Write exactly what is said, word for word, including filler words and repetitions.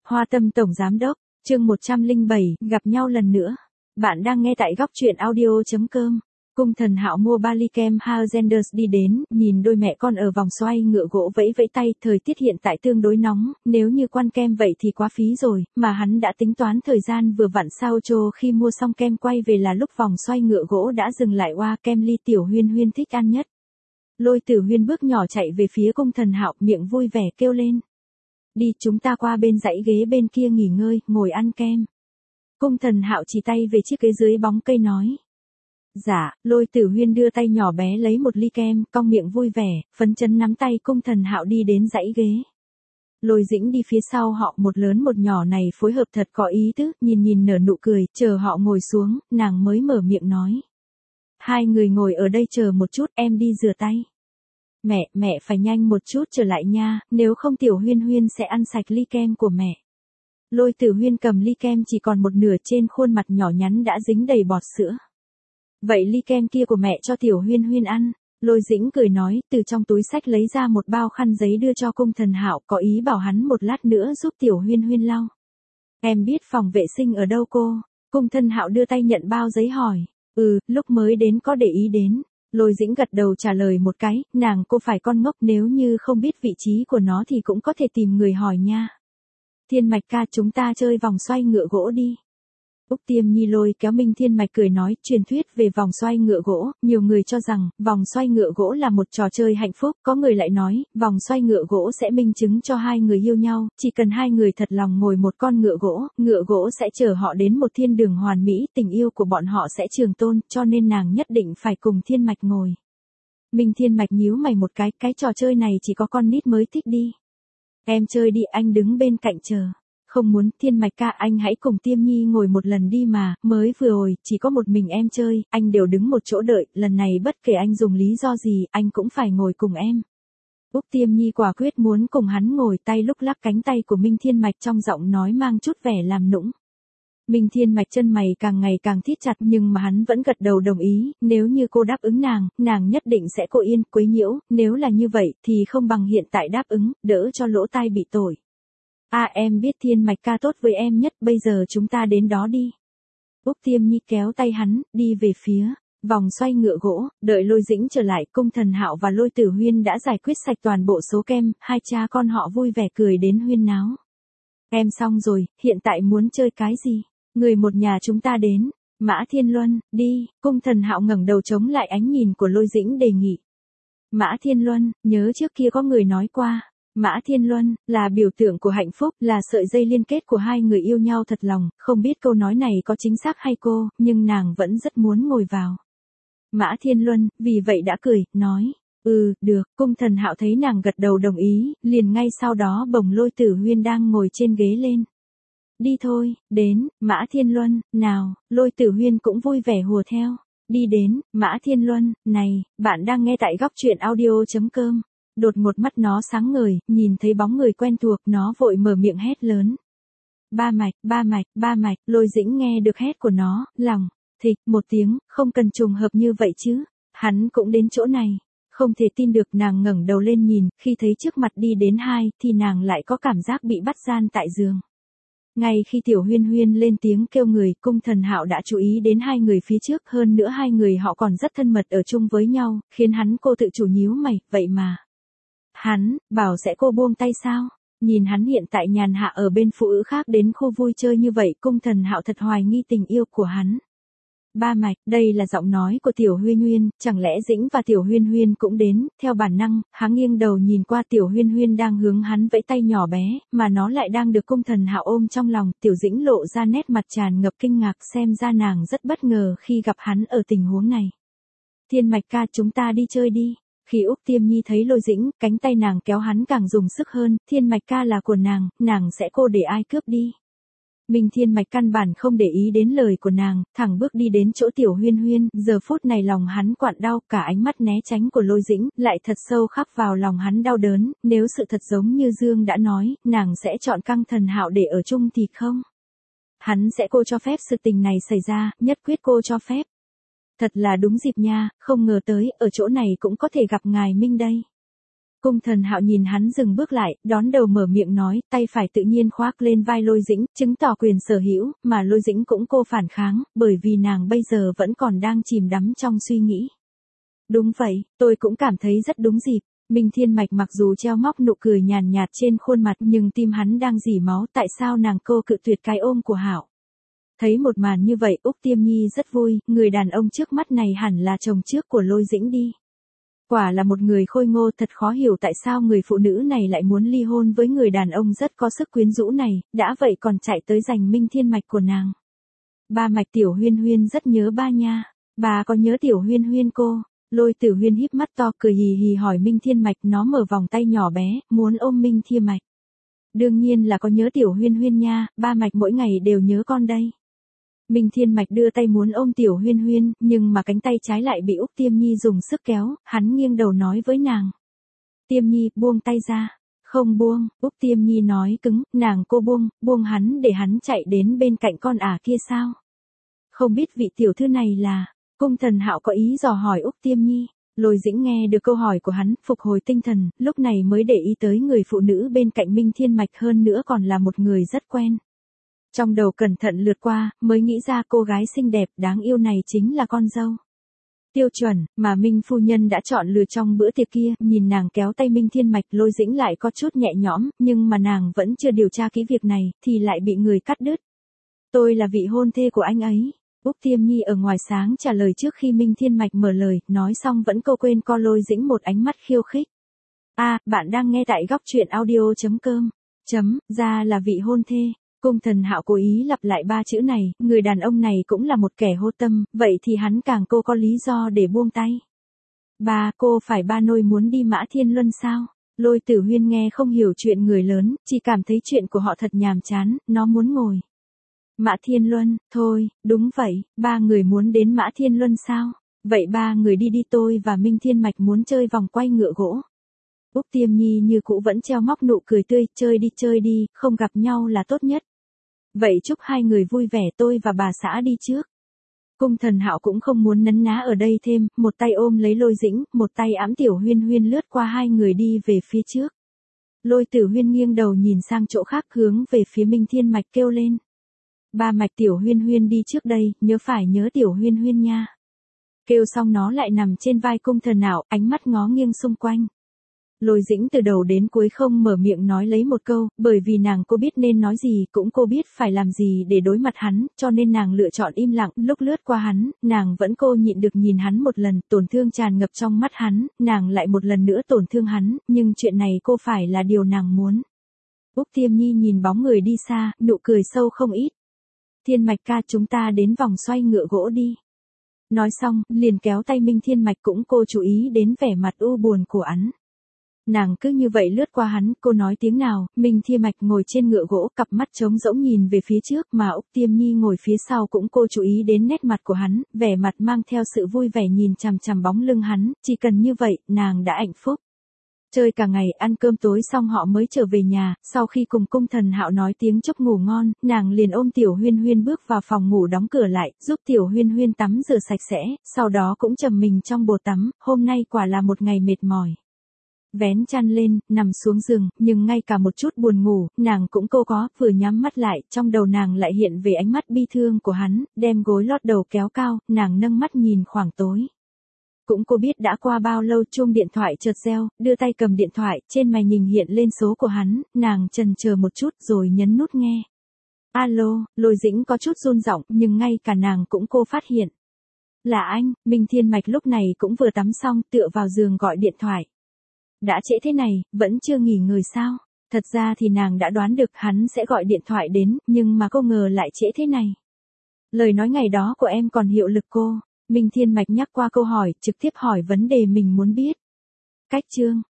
Hoa Tâm Tổng Giám Đốc, chương một trăm lẻ bảy, gặp nhau lần nữa. Bạn đang nghe tại góc truyện audio chấm com. Cung Thần Hạo mua ba ly kem Hagenders đi đến, nhìn đôi mẹ con ở vòng xoay ngựa gỗ vẫy vẫy tay, thời tiết hiện tại tương đối nóng, nếu như quan kem vậy thì quá phí rồi, mà hắn đã tính toán thời gian vừa vặn sao cho khi mua xong kem quay về là lúc vòng xoay ngựa gỗ đã dừng lại. Oa, kem ly Tiểu Huyên Huyên thích ăn nhất. Lôi Tử Huyên bước nhỏ chạy về phía Cung Thần Hạo, miệng vui vẻ kêu lên. Đi, chúng ta qua bên dãy ghế bên kia nghỉ ngơi, ngồi ăn kem. Cung Thần Hạo chỉ tay về chiếc ghế dưới bóng cây nói. Dạ, Lôi Tử Huyên đưa tay nhỏ bé lấy một ly kem, cong miệng vui vẻ, phấn chấn nắm tay Cung Thần Hạo đi đến dãy ghế. Lôi Dĩnh đi phía sau họ, một lớn một nhỏ này phối hợp thật có ý tứ, nhìn nhìn nở nụ cười, chờ họ ngồi xuống, nàng mới mở miệng nói. Hai người ngồi ở đây chờ một chút, em đi rửa tay. Mẹ, mẹ phải nhanh một chút trở lại nha, nếu không Tiểu Huyên Huyên sẽ ăn sạch ly kem của mẹ. Lôi Tử Huyên cầm ly kem chỉ còn một nửa, trên khuôn mặt nhỏ nhắn đã dính đầy bọt sữa. Vậy ly kem kia của mẹ cho Tiểu Huyên Huyên ăn. Lôi Dĩnh cười nói, từ trong túi xách lấy ra một bao khăn giấy đưa cho Cung Thần Hạo, có ý bảo hắn một lát nữa giúp Tiểu Huyên Huyên lau. Em biết phòng vệ sinh ở đâu cô? Cung Thần Hạo đưa tay nhận bao giấy hỏi. Ừ, lúc mới đến có để ý đến. Lôi Dĩnh gật đầu trả lời một cái, nàng cô phải con ngốc, nếu như không biết vị trí của nó thì cũng có thể tìm người hỏi nha. Thiên Mạch ca, chúng ta chơi vòng xoay ngựa gỗ đi. Úc Tiêm Nhi lôi kéo Minh Thiên Mạch cười nói, truyền thuyết về vòng xoay ngựa gỗ, nhiều người cho rằng, vòng xoay ngựa gỗ là một trò chơi hạnh phúc, có người lại nói, vòng xoay ngựa gỗ sẽ minh chứng cho hai người yêu nhau, chỉ cần hai người thật lòng ngồi một con ngựa gỗ, ngựa gỗ sẽ chở họ đến một thiên đường hoàn mỹ, tình yêu của bọn họ sẽ trường tồn, cho nên nàng nhất định phải cùng Thiên Mạch ngồi. Minh Thiên Mạch nhíu mày một cái, cái trò chơi này chỉ có con nít mới thích đi. Em chơi đi, anh đứng bên cạnh chờ. Không muốn, Thiên Mạch ca, anh hãy cùng Tiêm Nhi ngồi một lần đi mà, mới vừa rồi, chỉ có một mình em chơi, anh đều đứng một chỗ đợi, lần này bất kể anh dùng lý do gì, anh cũng phải ngồi cùng em. Úc Tiêm Nhi quả quyết muốn cùng hắn ngồi, tay lúc lắc cánh tay của Minh Thiên Mạch, trong giọng nói mang chút vẻ làm nũng. Minh Thiên Mạch chân mày càng ngày càng thít chặt, nhưng mà hắn vẫn gật đầu đồng ý, nếu như cô đáp ứng nàng, nàng nhất định sẽ cô yên, quấy nhiễu, nếu là như vậy, thì không bằng hiện tại đáp ứng, đỡ cho lỗ tai bị tổn. À, em biết Thiên Mạch ca tốt với em nhất, bây giờ chúng ta đến đó đi. Úc Tiêm Nhi kéo tay hắn, đi về phía vòng xoay ngựa gỗ, đợi Lôi Dĩnh trở lại, Cung Thần Hạo và Lôi Tử Huyên đã giải quyết sạch toàn bộ số kem, hai cha con họ vui vẻ cười đến huyên náo. Em xong rồi, hiện tại muốn chơi cái gì? Người một nhà chúng ta đến. Mã Thiên Luân, đi. Cung Thần Hạo ngẩng đầu chống lại ánh nhìn của Lôi Dĩnh đề nghị. Mã Thiên Luân, nhớ trước kia có người nói qua. Mã Thiên Luân, là biểu tượng của hạnh phúc, là sợi dây liên kết của hai người yêu nhau thật lòng, không biết câu nói này có chính xác hay cô, nhưng nàng vẫn rất muốn ngồi vào. Mã Thiên Luân, vì vậy đã cười, nói, ừ, được, Cung Thần Hạo thấy nàng gật đầu đồng ý, liền ngay sau đó bồng Lôi Tử Huyên đang ngồi trên ghế lên. Đi thôi, đến, Mã Thiên Luân, nào, Lôi Tử Huyên cũng vui vẻ hùa theo. Đi đến, Mã Thiên Luân, này, bạn đang nghe tại góc truyện audio chấm com. Đột ngột mắt nó sáng ngời, nhìn thấy bóng người quen thuộc, nó vội mở miệng hét lớn. Ba Mạch, ba Mạch, ba Mạch, Lôi Dĩnh nghe được hét của nó, lòng, thịch, một tiếng, không cần trùng hợp như vậy chứ, hắn cũng đến chỗ này. Không thể tin được, nàng ngẩng đầu lên nhìn, khi thấy trước mặt đi đến hai, thì nàng lại có cảm giác bị bắt gian tại giường. Ngay khi Tiểu Huyên Huyên lên tiếng kêu người, Cung Thần Hạo đã chú ý đến hai người phía trước, hơn nữa hai người họ còn rất thân mật ở chung với nhau, khiến hắn cô tự chủ nhíu mày, vậy mà. Hắn, bảo sẽ cô buông tay sao? Nhìn hắn hiện tại nhàn hạ ở bên phụ nữ khác đến khu vui chơi như vậy, Cung Thần Hạo thật hoài nghi tình yêu của hắn. Ba Mạch, đây là giọng nói của Tiểu Huyên Huyên, chẳng lẽ Dĩnh và Tiểu Huyên Huyên cũng đến, theo bản năng, hắn nghiêng đầu nhìn qua Tiểu Huyên Huyên đang hướng hắn vẫy tay nhỏ bé, mà nó lại đang được Cung Thần Hạo ôm trong lòng, Tiểu Dĩnh lộ ra nét mặt tràn ngập kinh ngạc, xem ra nàng rất bất ngờ khi gặp hắn ở tình huống này. Thiên Mạch ca, chúng ta đi chơi đi. Khi Úc Tiêm Nhi thấy Lôi Dĩnh, cánh tay nàng kéo hắn càng dùng sức hơn, Thiên Mạch ca là của nàng, nàng sẽ cô để ai cướp đi. Minh Thiên Mạch căn bản không để ý đến lời của nàng, thẳng bước đi đến chỗ Tiểu Huyên Huyên, giờ phút này lòng hắn quặn đau, cả ánh mắt né tránh của Lôi Dĩnh, lại thật sâu khắc vào lòng hắn đau đớn, nếu sự thật giống như Dương đã nói, nàng sẽ chọn Căng Thần Hạo để ở chung thì không. Hắn sẽ cô cho phép sự tình này xảy ra, nhất quyết cô cho phép. Thật là đúng dịp nha, không ngờ tới, ở chỗ này cũng có thể gặp ngài Minh đây. Cung Thần Hạo nhìn hắn dừng bước lại, đón đầu mở miệng nói, tay phải tự nhiên khoác lên vai Lôi Dĩnh, chứng tỏ quyền sở hữu, mà Lôi Dĩnh cũng cô phản kháng, bởi vì nàng bây giờ vẫn còn đang chìm đắm trong suy nghĩ. Đúng vậy, tôi cũng cảm thấy rất đúng dịp. Minh Thiên Mạch mặc dù treo móc nụ cười nhàn nhạt trên khuôn mặt nhưng tim hắn đang rỉ máu, tại sao nàng cô cự tuyệt cái ôm của Hạo. Thấy một màn như vậy, Úc Tiêm Nhi rất vui, người đàn ông trước mắt này hẳn là chồng trước của Lôi Dĩnh đi. Quả là một người khôi ngô, thật khó hiểu tại sao người phụ nữ này lại muốn ly hôn với người đàn ông rất có sức quyến rũ này, đã vậy còn chạy tới giành Minh Thiên Mạch của nàng. Ba Mạch Tiểu Huyên Huyên rất nhớ ba nha, bà có nhớ Tiểu Huyên Huyên cô? Lôi Tử Huyên híp mắt to cười hì hì hỏi Minh Thiên Mạch, nó mở vòng tay nhỏ bé, muốn ôm Minh Thiên Mạch. Đương nhiên là có nhớ Tiểu Huyên Huyên nha, ba Mạch mỗi ngày đều nhớ con đây. Minh Thiên Mạch đưa tay muốn ôm Tiểu Huyên Huyên, nhưng mà cánh tay trái lại bị Úc Tiêm Nhi dùng sức kéo, hắn nghiêng đầu nói với nàng. Tiêm Nhi, buông tay ra. Không buông, Úc Tiêm Nhi nói cứng, nàng cô buông, buông hắn để hắn chạy đến bên cạnh con ả kia sao? Không biết vị tiểu thư này là, Cung Thần Hạo có ý dò hỏi Úc Tiêm Nhi. Lôi Dĩnh nghe được câu hỏi của hắn, phục hồi tinh thần, lúc này mới để ý tới người phụ nữ bên cạnh Minh Thiên Mạch, hơn nữa còn là một người rất quen. Trong đầu cẩn thận lướt qua, mới nghĩ ra cô gái xinh đẹp đáng yêu này chính là con dâu tiêu chuẩn mà Minh phu nhân đã chọn lựa trong bữa tiệc kia. Nhìn nàng kéo tay Minh Thiên Mạch, Lôi Dĩnh lại có chút nhẹ nhõm, nhưng mà nàng vẫn chưa điều tra kỹ việc này, thì lại bị người cắt đứt. Tôi là vị hôn thê của anh ấy. Úc Tiêm Nhi ở ngoài sáng trả lời trước khi Minh Thiên Mạch mở lời, nói xong vẫn câu quên co Lôi Dĩnh một ánh mắt khiêu khích. A, à, bạn đang nghe tại góc truyện audio chấm com. Chấm, ra là vị hôn thê. Cung Thần Hạo cố ý lặp lại ba chữ này, người đàn ông này cũng là một kẻ hô tâm, vậy thì hắn càng cô có lý do để buông tay. Ba, cô phải ba nôi muốn đi Mã Thiên Luân sao? Lôi Tử Huyên nghe không hiểu chuyện người lớn, chỉ cảm thấy chuyện của họ thật nhàm chán, nó muốn ngồi. Mã Thiên Luân, thôi, đúng vậy, ba người muốn đến Mã Thiên Luân sao? Vậy ba người đi đi, tôi và Minh Thiên Mạch muốn chơi vòng quay ngựa gỗ. Úc Tiêm Nhi như cũ vẫn treo móc nụ cười tươi, chơi đi chơi đi, không gặp nhau là tốt nhất. Vậy chúc hai người vui vẻ, tôi và bà xã đi trước. Cung Thần Hạo cũng không muốn nấn ná ở đây thêm, một tay ôm lấy Lôi Dĩnh, một tay ẵm Tiểu Huyên Huyên lướt qua hai người đi về phía trước. Lôi Tử Huyên nghiêng đầu nhìn sang chỗ khác, hướng về phía Minh Thiên Mạch kêu lên. Ba Mạch Tiểu Huyên Huyên đi trước đây, nhớ phải nhớ Tiểu Huyên Huyên nha. Kêu xong nó lại nằm trên vai Cung Thần Hạo, ánh mắt ngó nghiêng xung quanh. Lôi Dĩnh từ đầu đến cuối không mở miệng nói lấy một câu, bởi vì nàng cô biết nên nói gì, cũng cô biết phải làm gì để đối mặt hắn, cho nên nàng lựa chọn im lặng. Lúc lướt qua hắn, nàng vẫn cô nhịn được nhìn hắn một lần, tổn thương tràn ngập trong mắt hắn, nàng lại một lần nữa tổn thương hắn, nhưng chuyện này cô phải là điều nàng muốn. Úc Tiêm Nhi nhìn bóng người đi xa, nụ cười sâu không ít. Thiên Mạch ca, chúng ta đến vòng xoay ngựa gỗ đi. Nói xong, liền kéo tay Minh Thiên Mạch, cũng cô chú ý đến vẻ mặt u buồn của hắn. Nàng cứ như vậy lướt qua hắn, cô nói tiếng nào, Minh Thiên Mạch ngồi trên ngựa gỗ, cặp mắt trống rỗng nhìn về phía trước, mà Úc Tiêm Nhi ngồi phía sau cũng cô chú ý đến nét mặt của hắn, vẻ mặt mang theo sự vui vẻ nhìn chằm chằm bóng lưng hắn, chỉ cần như vậy, nàng đã hạnh phúc. Chơi cả ngày, ăn cơm tối xong họ mới trở về nhà, sau khi cùng Cung Thần Hạo nói tiếng chúc ngủ ngon, nàng liền ôm Tiểu Huyên Huyên bước vào phòng ngủ, đóng cửa lại, giúp Tiểu Huyên Huyên tắm rửa sạch sẽ, sau đó cũng trầm mình trong bồn tắm, hôm nay quả là một ngày mệt mỏi. Vén chăn lên, nằm xuống giường, nhưng ngay cả một chút buồn ngủ, nàng cũng cô có, vừa nhắm mắt lại, trong đầu nàng lại hiện về ánh mắt bi thương của hắn, đem gối lót đầu kéo cao, nàng nâng mắt nhìn khoảng tối. Cũng cô biết đã qua bao lâu, chuông điện thoại chợt reo, đưa tay cầm điện thoại, trên màn hình hiện lên số của hắn, nàng chần chờ một chút rồi nhấn nút nghe. Alo, Lôi Dĩnh có chút run giọng, nhưng ngay cả nàng cũng cô phát hiện. Là anh. Minh Thiên Mạch lúc này cũng vừa tắm xong, tựa vào giường gọi điện thoại. Đã trễ thế này, vẫn chưa nghỉ ngơi sao? Thật ra thì nàng đã đoán được hắn sẽ gọi điện thoại đến, nhưng mà cô ngờ lại trễ thế này. Lời nói ngày đó của em còn hiệu lực cô. Minh Thiên Mạch nhắc qua câu hỏi, trực tiếp hỏi vấn đề mình muốn biết. Cách chương,